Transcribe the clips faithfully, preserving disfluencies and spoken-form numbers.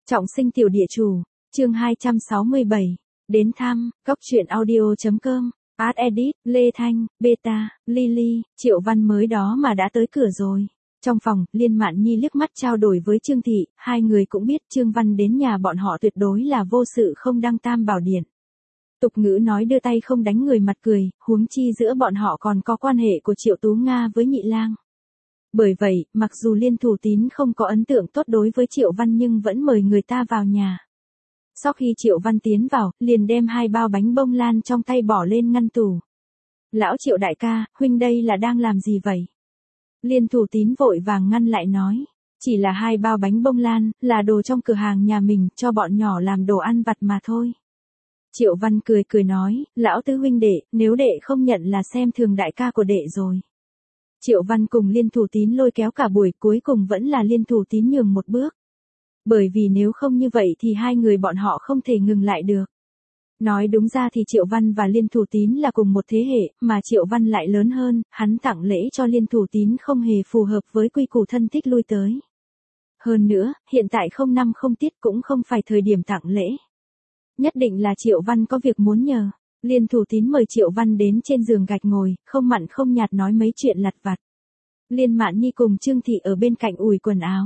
Trọng sinh tiểu địa chủ, chương hai trăm sáu mươi bảy, đến thăm, cóc truyện audio.com, Art Edit, Lê Thanh, Beta, Lily, Triệu Văn mới đó mà đã tới cửa rồi. Trong phòng, Liên Mạn Nhi liếc mắt trao đổi với Trương Thị, hai người cũng biết Trương Văn đến nhà bọn họ tuyệt đối là vô sự không đăng tam bảo điện. Tục ngữ nói đưa tay không đánh người mặt cười, huống chi giữa bọn họ còn có quan hệ của Triệu Tú Nga với Nhị Lang. Bởi vậy, mặc dù Liên Thủ Tín không có ấn tượng tốt đối với Triệu Văn nhưng vẫn mời người ta vào nhà. Sau khi Triệu Văn tiến vào, liền đem hai bao bánh bông lan trong tay bỏ lên ngăn tủ. Lão Triệu đại ca, huynh đây là đang làm gì vậy? Liên Thủ Tín vội vàng ngăn lại nói. Chỉ là hai bao bánh bông lan, là đồ trong cửa hàng nhà mình, cho bọn nhỏ làm đồ ăn vặt mà thôi. Triệu Văn cười cười nói, lão tứ huynh đệ, nếu đệ không nhận là xem thường đại ca của đệ rồi. Triệu Văn cùng Liên Thủ Tín lôi kéo cả buổi, cuối cùng vẫn là Liên Thủ Tín nhường một bước. Bởi vì nếu không như vậy thì hai người bọn họ không thể ngừng lại được. Nói đúng ra thì Triệu Văn và Liên Thủ Tín là cùng một thế hệ, mà Triệu Văn lại lớn hơn, hắn tặng lễ cho Liên Thủ Tín không hề phù hợp với quy củ thân thích lui tới. Hơn nữa, hiện tại không năm không tiết cũng không phải thời điểm tặng lễ. Nhất định là Triệu Văn có việc muốn nhờ. Liên Thủ Tín mời Triệu Văn đến trên giường gạch ngồi, không mặn không nhạt nói mấy chuyện lặt vặt. Liên Mạn Nhi cùng Trương Thị ở bên cạnh ủi quần áo.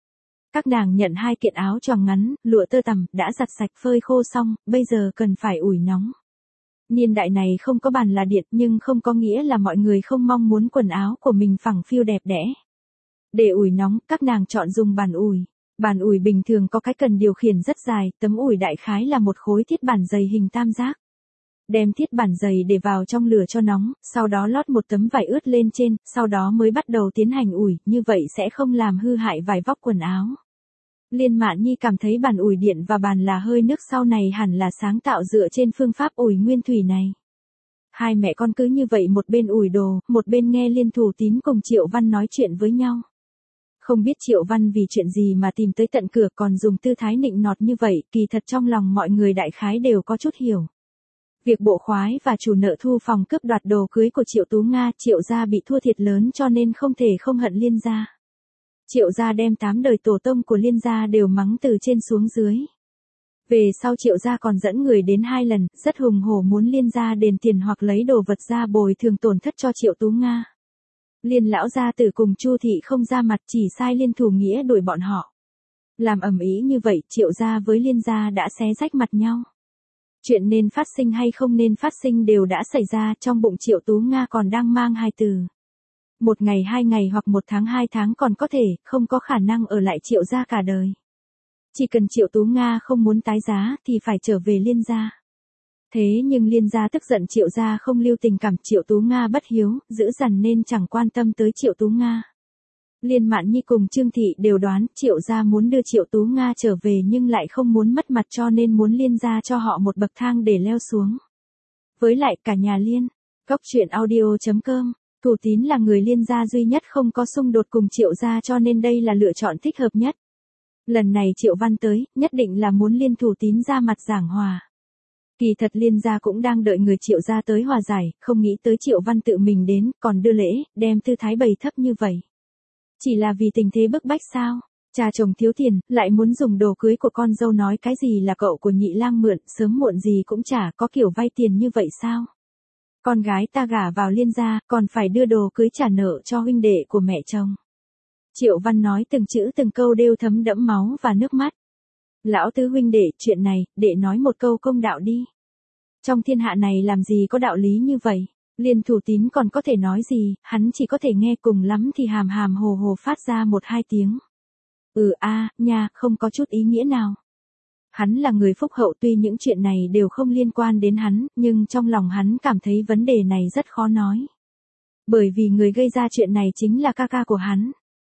Các nàng nhận hai kiện áo choàng ngắn, lụa tơ tằm, đã giặt sạch phơi khô xong, bây giờ cần phải ủi nóng. Niên đại này không có bàn là điện nhưng không có nghĩa là mọi người không mong muốn quần áo của mình phẳng phiu đẹp đẽ. Để ủi nóng, các nàng chọn dùng bàn ủi. Bàn ủi bình thường có cái cần điều khiển rất dài, tấm ủi đại khái là một khối thiết bản dày hình tam giác. Đem thiết bản dày để vào trong lửa cho nóng, sau đó lót một tấm vải ướt lên trên, sau đó mới bắt đầu tiến hành ủi, như vậy sẽ không làm hư hại vải vóc quần áo. Liên Mạn Nhi cảm thấy bàn ủi điện và bàn là hơi nước sau này hẳn là sáng tạo dựa trên phương pháp ủi nguyên thủy này. Hai mẹ con cứ như vậy một bên ủi đồ, một bên nghe Liên Thủ Tín cùng Triệu Văn nói chuyện với nhau. Không biết Triệu Văn vì chuyện gì mà tìm tới tận cửa còn dùng tư thái nịnh nọt như vậy, kỳ thật trong lòng mọi người đại khái đều có chút hiểu. Việc bộ khoái và chủ nợ thu phòng cướp đoạt đồ cưới của Triệu Tú Nga, Triệu gia bị thua thiệt lớn cho nên không thể không hận Liên gia. Triệu gia đem tám đời tổ tông của Liên gia đều mắng từ trên xuống dưới. Về sau Triệu gia còn dẫn người đến hai lần, rất hùng hổ muốn Liên gia đền tiền hoặc lấy đồ vật ra bồi thường tổn thất cho Triệu Tú Nga. Liên lão gia tử cùng Chu thị không ra mặt, chỉ sai Liên Thủ Nghĩa đuổi bọn họ. Làm ầm ĩ như vậy, Triệu gia với Liên gia đã xé rách mặt nhau. Chuyện nên phát sinh hay không nên phát sinh đều đã xảy ra, trong bụng Triệu Tú Nga còn đang mang hai từ. Một ngày hai ngày hoặc một tháng hai tháng còn có thể, không có khả năng ở lại Triệu gia cả đời. Chỉ cần Triệu Tú Nga không muốn tái giá thì phải trở về Liên gia. Thế nhưng Liên gia tức giận Triệu gia không lưu tình cảm, Triệu Tú Nga bất hiếu, dữ dằn nên chẳng quan tâm tới Triệu Tú Nga. Liên Mạn Nhi cùng Trương Thị đều đoán Triệu gia muốn đưa Triệu Tú Nga trở về nhưng lại không muốn mất mặt cho nên muốn Liên gia cho họ một bậc thang để leo xuống. Với lại cả nhà Liên, cóc truyện audio.com, Thủ Tín là người Liên gia duy nhất không có xung đột cùng Triệu gia cho nên đây là lựa chọn thích hợp nhất. Lần này Triệu Văn tới, nhất định là muốn Liên Thủ Tín ra mặt giảng hòa. Kỳ thật Liên gia cũng đang đợi người Triệu gia tới hòa giải, không nghĩ tới Triệu Văn tự mình đến, còn đưa lễ, đem tư thái bày thấp như vậy. Chỉ là vì tình thế bức bách sao? Cha chồng thiếu tiền, lại muốn dùng đồ cưới của con dâu nói cái gì là cậu của Nhị Lang mượn, sớm muộn gì cũng chả có kiểu vay tiền như vậy sao? Con gái ta gả vào Liên gia, còn phải đưa đồ cưới trả nợ cho huynh đệ của mẹ chồng. Triệu Văn nói từng chữ từng câu đều thấm đẫm máu và nước mắt. Lão tứ huynh đệ, chuyện này, đệ nói một câu công đạo đi. Trong thiên hạ này làm gì có đạo lý như vậy? Liên Thủ Tín còn có thể nói gì, hắn chỉ có thể nghe, cùng lắm thì hàm hàm hồ hồ phát ra một hai tiếng. Ừ a, à, nha, không có chút ý nghĩa nào. Hắn là người phúc hậu, tuy những chuyện này đều không liên quan đến hắn, nhưng trong lòng hắn cảm thấy vấn đề này rất khó nói. Bởi vì người gây ra chuyện này chính là ca ca của hắn.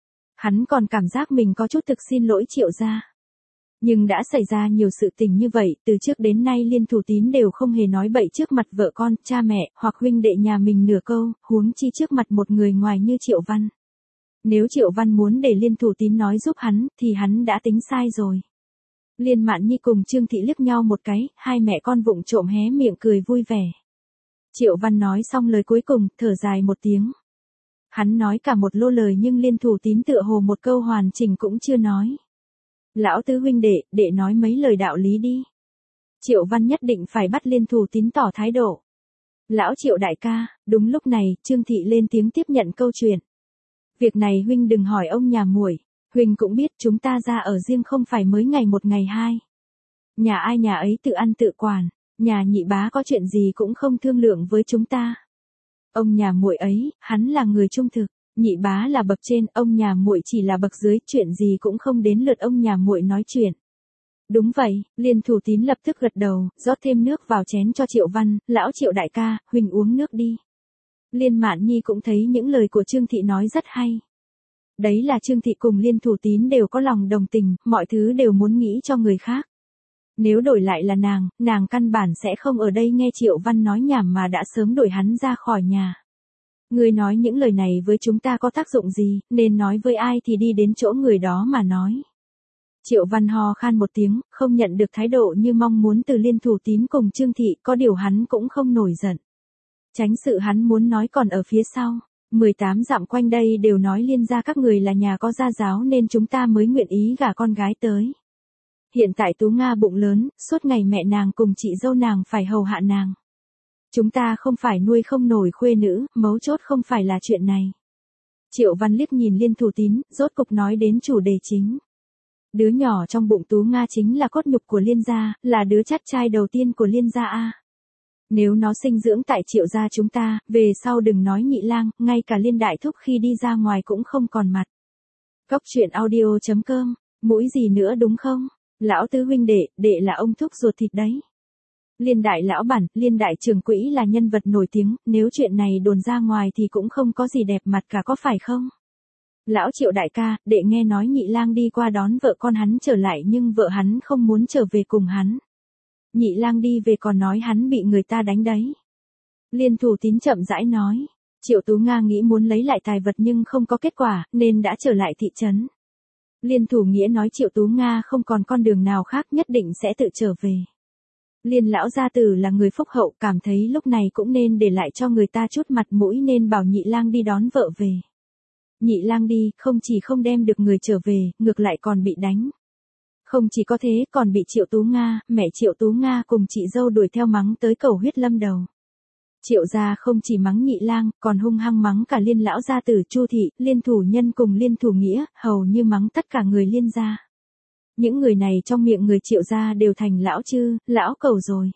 Hắn còn cảm giác mình có chút thực xin lỗi Triệu gia. Nhưng đã xảy ra nhiều sự tình như vậy, từ trước đến nay Liên Thủ Tín đều không hề nói bậy trước mặt vợ con, cha mẹ, hoặc huynh đệ nhà mình nửa câu, huống chi trước mặt một người ngoài như Triệu Văn. Nếu Triệu Văn muốn để Liên Thủ Tín nói giúp hắn, thì hắn đã tính sai rồi. Liên Mạn Nhi cùng Trương Thị liếc nhau một cái, hai mẹ con vụng trộm hé miệng cười vui vẻ. Triệu Văn nói xong lời cuối cùng, thở dài một tiếng. Hắn nói cả một lô lời nhưng Liên Thủ Tín tựa hồ một câu hoàn chỉnh cũng chưa nói. Lão tứ huynh đệ, đệ nói mấy lời đạo lý đi. Triệu Văn nhất định phải bắt Liên Thủ Tín tỏ thái độ. Lão Triệu đại ca, đúng lúc này, Trương Thị lên tiếng tiếp nhận câu chuyện. Việc này huynh đừng hỏi ông nhà muội, huynh cũng biết chúng ta ra ở riêng không phải mới ngày một ngày hai. Nhà ai nhà ấy tự ăn tự quản, nhà nhị bá có chuyện gì cũng không thương lượng với chúng ta. Ông nhà muội ấy, hắn là người trung thực, nhị bá là bậc trên, ông nhà muội chỉ là bậc dưới, chuyện gì cũng không đến lượt ông nhà muội nói chuyện. Đúng vậy, Liên Thủ Tín lập tức gật đầu, rót thêm nước vào chén cho Triệu Văn, lão Triệu đại ca, huynh uống nước đi. Liên Mạn Nhi cũng thấy những lời của Trương Thị nói rất hay. Đấy là Trương Thị cùng Liên Thủ Tín đều có lòng đồng tình, mọi thứ đều muốn nghĩ cho người khác. Nếu đổi lại là nàng, nàng căn bản sẽ không ở đây nghe Triệu Văn nói nhảm mà đã sớm đuổi hắn ra khỏi nhà. Người nói những lời này với chúng ta có tác dụng gì, nên nói với ai thì đi đến chỗ người đó mà nói. Triệu Văn ho khan một tiếng, không nhận được thái độ như mong muốn từ Liên Thủ Tín cùng Trương Thị, có điều hắn cũng không nổi giận. Tránh sự hắn muốn nói còn ở phía sau. mười tám dặm quanh đây đều nói Liên gia các người là nhà có gia giáo nên chúng ta mới nguyện ý gả con gái tới. Hiện tại Tú Nga bụng lớn, suốt ngày mẹ nàng cùng chị dâu nàng phải hầu hạ nàng. Chúng ta không phải nuôi không nổi khuê nữ, mấu chốt không phải là chuyện này. Triệu Văn liếc nhìn Liên Thủ Tín, rốt cục nói đến chủ đề chính. Đứa nhỏ trong bụng Tú Nga chính là cốt nhục của Liên gia, là đứa chắt trai đầu tiên của Liên gia a. Nếu nó sinh dưỡng tại Triệu gia chúng ta, về sau đừng nói nhị lang, ngay cả Liên đại thúc khi đi ra ngoài cũng không còn mặt. Cốc truyện audio chấm com, mũi gì nữa đúng không? Lão tứ huynh đệ, đệ là ông thúc ruột thịt đấy. Liên đại lão bản, Liên đại trưởng quỹ là nhân vật nổi tiếng, nếu chuyện này đồn ra ngoài thì cũng không có gì đẹp mặt cả có phải không? Lão Triệu đại ca, đệ nghe nói nhị lang đi qua đón vợ con hắn trở lại nhưng vợ hắn không muốn trở về cùng hắn. Nhị lang đi về còn nói hắn bị người ta đánh đấy. Liên Thủ Tín chậm rãi nói. Triệu Tú Nga nghĩ muốn lấy lại tài vật nhưng không có kết quả, nên đã trở lại thị trấn. Liên Thủ Nghĩa nói Triệu Tú Nga không còn con đường nào khác nhất định sẽ tự trở về. Liên lão gia tử là người phúc hậu, cảm thấy lúc này cũng nên để lại cho người ta chút mặt mũi nên bảo nhị lang đi đón vợ về. Nhị lang đi, không chỉ không đem được người trở về, ngược lại còn bị đánh. Không chỉ có thế, còn bị Triệu Tú Nga, mẹ Triệu Tú Nga cùng chị dâu đuổi theo mắng tới cầu huyết lâm đầu. Triệu gia không chỉ mắng nhị lang, còn hung hăng mắng cả Liên lão gia tử Chu thị, Liên Thủ Nhân cùng Liên Thủ Nghĩa, hầu như mắng tất cả người Liên gia. Những người này trong miệng người Triệu gia đều thành lão chư, lão cầu rồi.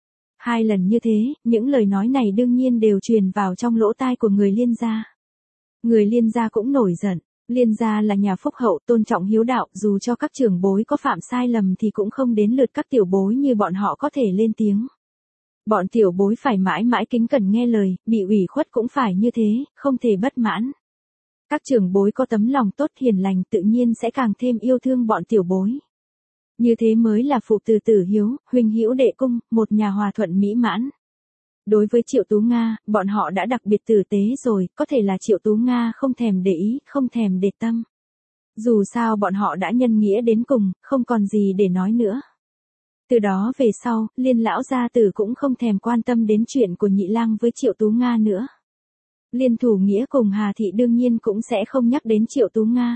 Hai lần như thế, những lời nói này đương nhiên đều truyền vào trong lỗ tai của người Liên gia. Người Liên gia cũng nổi giận. Liên gia là nhà phúc hậu, tôn trọng hiếu đạo, dù cho các trưởng bối có phạm sai lầm thì cũng không đến lượt các tiểu bối như bọn họ có thể lên tiếng. Bọn tiểu bối phải mãi mãi kính cẩn nghe lời, bị ủy khuất cũng phải như thế, không thể bất mãn. Các trưởng bối có tấm lòng tốt hiền lành tự nhiên sẽ càng thêm yêu thương bọn tiểu bối. Như thế mới là phụ tử tử hiếu, huynh hữu đệ cung, một nhà hòa thuận mỹ mãn. Đối với Triệu Tú Nga, bọn họ đã đặc biệt tử tế rồi, có thể là Triệu Tú Nga không thèm để ý, không thèm để tâm. Dù sao bọn họ đã nhân nghĩa đến cùng, không còn gì để nói nữa. Từ đó về sau, Liên lão gia tử cũng không thèm quan tâm đến chuyện của nhị lang với Triệu Tú Nga nữa. Liên Thủ Nghĩa cùng Hà Thị đương nhiên cũng sẽ không nhắc đến Triệu Tú Nga.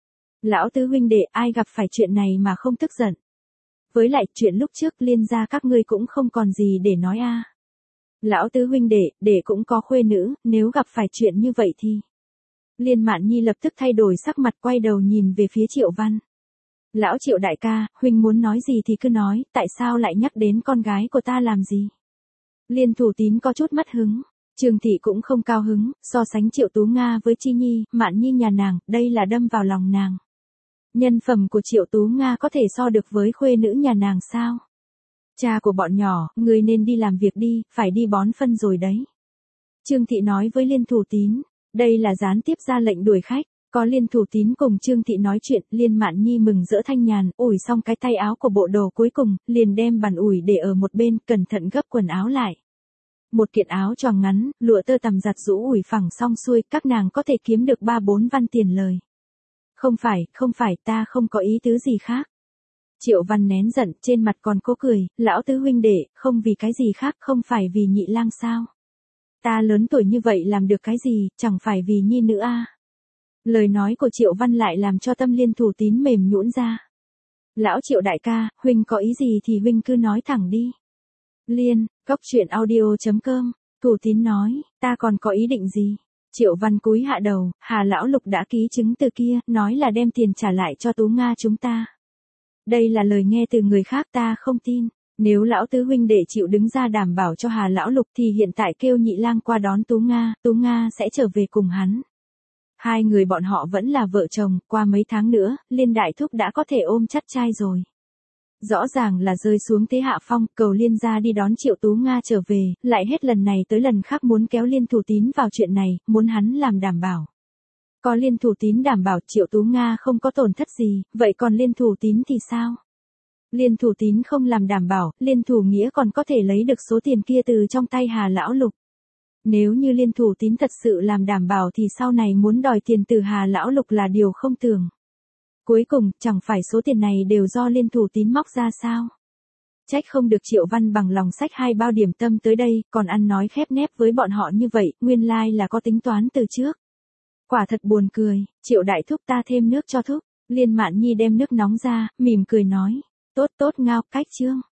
Lão tứ huynh đệ ai gặp phải chuyện này mà không tức giận. Với lại chuyện lúc trước Liên gia các ngươi cũng không còn gì để nói a. À. Lão tứ huynh đệ, đệ cũng có khuê nữ, nếu gặp phải chuyện như vậy thì. Liên Mạn Nhi lập tức thay đổi sắc mặt quay đầu nhìn về phía Triệu Văn. Lão Triệu đại ca, huynh muốn nói gì thì cứ nói, tại sao lại nhắc đến con gái của ta làm gì? Liên Thủ Tín có chút mất hứng. Trương Thị cũng không cao hứng, so sánh Triệu Tú Nga với Chi Nhi, Mạn Nhi nhà nàng, đây là đâm vào lòng nàng. Nhân phẩm của Triệu Tú Nga có thể so được với khuê nữ nhà nàng sao? Cha của bọn nhỏ, người nên đi làm việc đi, phải đi bón phân rồi đấy. Trương Thị nói với Liên Thủ Tín, đây là gián tiếp ra lệnh đuổi khách. Có Liên Thủ Tín cùng Trương Thị nói chuyện, Liên Mạn Nhi mừng rỡ thanh nhàn, ủi xong cái tay áo của bộ đồ cuối cùng, liền đem bàn ủi để ở một bên, cẩn thận gấp quần áo lại. Một kiện áo choàng ngắn, lụa tơ tằm giặt rũ ủi phẳng xong xuôi, các nàng có thể kiếm được ba bốn văn tiền lời. Không phải, không phải, ta không có ý tứ gì khác. Triệu Văn nén giận, trên mặt còn cố cười, lão tứ huynh đệ, không vì cái gì khác, không phải vì nhị lang sao? Ta lớn tuổi như vậy làm được cái gì, chẳng phải vì nhi nữ a. À. Lời nói của Triệu Văn lại làm cho tâm Liên Thủ Tín mềm nhũn ra. Lão Triệu đại ca, huynh có ý gì thì huynh cứ nói thẳng đi. Liên, cốc truyện audio.com, Thủ Tín nói, ta còn có ý định gì? Triệu Văn cúi hạ đầu, Hà Lão Lục đã ký chứng từ kia, nói là đem tiền trả lại cho Tú Nga chúng ta. Đây là lời nghe từ người khác, ta không tin. Nếu lão tứ huynh để chịu đứng ra đảm bảo cho Hà Lão Lục thì hiện tại kêu nhị lang qua đón Tú Nga, Tú Nga sẽ trở về cùng hắn. Hai người bọn họ vẫn là vợ chồng, qua mấy tháng nữa, Liên đại thúc đã có thể ôm chắt trai rồi. Rõ ràng là rơi xuống thế hạ phong, cầu Liên gia đi đón Triệu Tú Nga trở về, lại hết lần này tới lần khác muốn kéo Liên Thủ Tín vào chuyện này, muốn hắn làm đảm bảo. Có Liên Thủ Tín đảm bảo Triệu Tú Nga không có tổn thất gì, vậy còn Liên Thủ Tín thì sao? Liên Thủ Tín không làm đảm bảo, Liên Thủ Nghĩa còn có thể lấy được số tiền kia từ trong tay Hà Lão Lục. Nếu như Liên Thủ Tín thật sự làm đảm bảo thì sau này muốn đòi tiền từ Hà Lão Lục là điều không tưởng. Cuối cùng, chẳng phải số tiền này đều do Liên Thủ Tín móc ra sao? Trách không được Triệu Văn bằng lòng xách hai bao điểm tâm tới đây, còn ăn nói khép nép với bọn họ như vậy, nguyên lai là có tính toán từ trước. Quả thật buồn cười, Triệu đại thúc ta thêm nước cho thúc. Liên Mạn Nhi đem nước nóng ra, mỉm cười nói, tốt tốt ngao, cách chương.